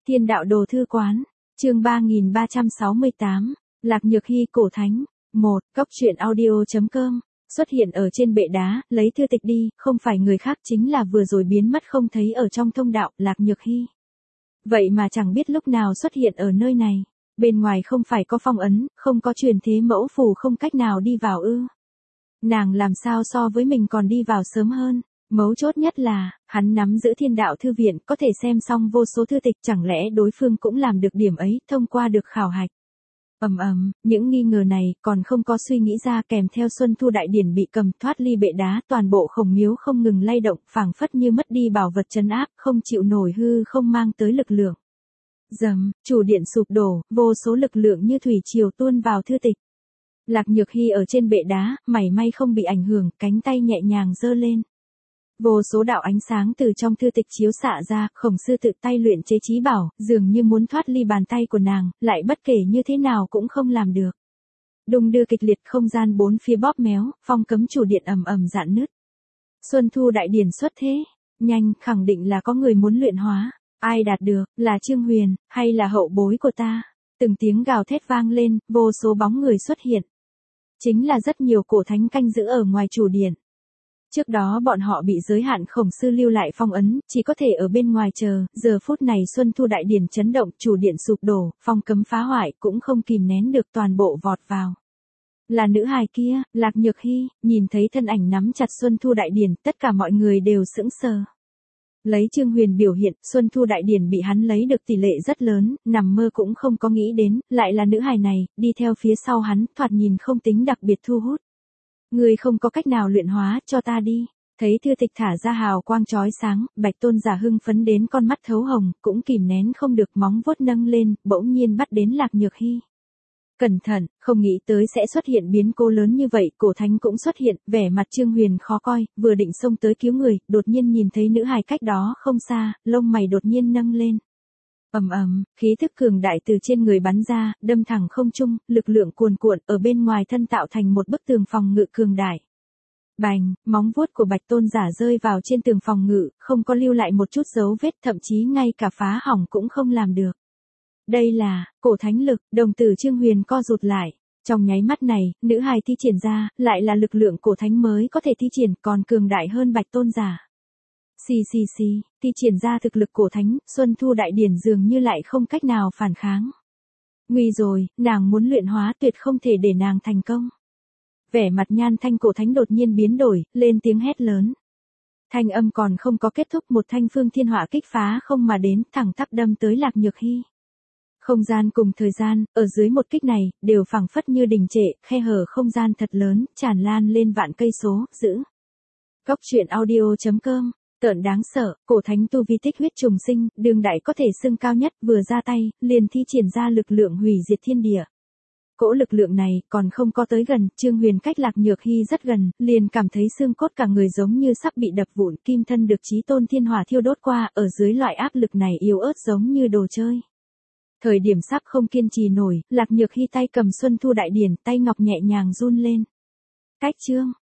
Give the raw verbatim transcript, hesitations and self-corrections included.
Thiên đạo đồ thư quán, chương ba nghìn ba trăm sáu mươi tám, Lạc Nhược Hy cổ thánh. một. Cốc truyện audio chấm com, xuất hiện ở trên bệ đá, lấy thư tịch đi, không phải người khác chính là vừa rồi biến mất không thấy ở trong thông đạo, Lạc Nhược Hy. Vậy mà chẳng biết lúc nào xuất hiện ở nơi này, bên ngoài không phải có phong ấn, không có truyền thế mẫu phù, không cách nào đi vào ư. Nàng làm sao so với mình còn đi vào sớm hơn. Mấu chốt nhất là, hắn nắm giữ thiên đạo thư viện, có thể xem xong vô số thư tịch, chẳng lẽ đối phương cũng làm được điểm ấy, thông qua được khảo hạch. Ầm ầm, những nghi ngờ này còn không có suy nghĩ ra, kèm theo Xuân Thu Đại Điển bị cầm thoát ly bệ đá, toàn bộ Khổng Miếu không ngừng lay động, phảng phất như mất đi bảo vật trấn áp, không chịu nổi hư không mang tới lực lượng. Dầm, chủ điện sụp đổ, vô số lực lượng như thủy triều tuôn vào thư tịch. Lạc Nhược Hy ở trên bệ đá, mảy may không bị ảnh hưởng, cánh tay nhẹ nhàng giơ lên. Vô số đạo ánh sáng từ trong thư tịch chiếu xạ ra, Khổng sư tự tay luyện chế chí bảo, dường như muốn thoát ly bàn tay của nàng, lại bất kể như thế nào cũng không làm được. Đung đưa kịch liệt, không gian bốn phía bóp méo, phong cấm chủ điện ầm ầm rạn nứt. Xuân Thu Đại Điển xuất thế, nhanh, khẳng định là có người muốn luyện hóa. Ai đạt được, là Trương Huyền, hay là hậu bối của ta? Từng tiếng gào thét vang lên, vô số bóng người xuất hiện. Chính là rất nhiều cổ thánh canh giữ ở ngoài chủ điện. Trước đó bọn họ bị giới hạn Khổng sư lưu lại phong ấn, chỉ có thể ở bên ngoài chờ, giờ phút này Xuân Thu Đại Điển chấn động, chủ điện sụp đổ, phong cấm phá hoại, cũng không kìm nén được toàn bộ vọt vào. Là nữ hài kia, Lạc Nhược Hy, nhìn thấy thân ảnh nắm chặt Xuân Thu Đại Điển, tất cả mọi người đều sững sờ. Lấy Trương Huyền biểu hiện, Xuân Thu Đại Điển bị hắn lấy được tỷ lệ rất lớn, nằm mơ cũng không có nghĩ đến, lại là nữ hài này, đi theo phía sau hắn, thoạt nhìn không tính đặc biệt thu hút. Người không có cách nào luyện hóa, cho ta đi. Thấy thư tịch thả ra hào quang chói sáng, Bạch Tôn giả hưng phấn đến con mắt thấu hồng, cũng kìm nén không được, móng vuốt nâng lên, bỗng nhiên bắt đến Lạc Nhược Hy. Cẩn thận, không nghĩ tới sẽ xuất hiện biến cố lớn như vậy, cổ thánh cũng xuất hiện, vẻ mặt Trương Huyền khó coi, vừa định xông tới cứu người, đột nhiên nhìn thấy nữ hài cách đó không xa, lông mày đột nhiên nâng lên. Ầm ầm, khí thức cường đại từ trên người bắn ra, đâm thẳng không trung, lực lượng cuồn cuộn ở bên ngoài thân tạo thành một bức tường phòng ngự cường đại. Bành, móng vuốt của Bạch Tôn giả rơi vào trên tường phòng ngự, không có lưu lại một chút dấu vết, thậm chí ngay cả phá hỏng cũng không làm được. Đây là cổ thánh lực, đồng tử Trương Huyền co rụt lại. Trong nháy mắt này, nữ hài thi triển ra, lại là lực lượng cổ thánh mới có thể thi triển, còn cường đại hơn Bạch Tôn giả. Xì xì xì, thi triển ra thực lực cổ thánh, Xuân Thu Đại Điển dường như lại không cách nào phản kháng. Nguy rồi, nàng muốn luyện hóa, tuyệt không thể để nàng thành công. Vẻ mặt Nhan Thanh cổ thánh đột nhiên biến đổi, lên tiếng hét lớn. Thanh âm còn không có kết thúc, một thanh phương thiên hỏa kích phá không mà đến, thẳng tắp đâm tới Lạc Nhược Hy. Không gian cùng thời gian, ở dưới một kích này, đều phảng phất như đình trệ, khe hở không gian thật lớn, tràn lan lên vạn cây số, giữ. Cốc truyện audio chấm com, tợn đáng sợ, cổ thánh tu vi tích huyết trùng sinh, đương đại có thể xưng cao nhất, vừa ra tay, liền thi triển ra lực lượng hủy diệt thiên địa. Cỗ lực lượng này, còn không có tới gần, Trương Huyền cách Lạc Nhược Hy rất gần, liền cảm thấy xương cốt cả người giống như sắp bị đập vụn, kim thân được chí tôn thiên hỏa thiêu đốt qua, ở dưới loại áp lực này yếu ớt giống như đồ chơi. Thời điểm sắp không kiên trì nổi, Lạc Nhược Hy tay cầm Xuân Thu Đại Điển, tay ngọc nhẹ nhàng run lên. Cách chương,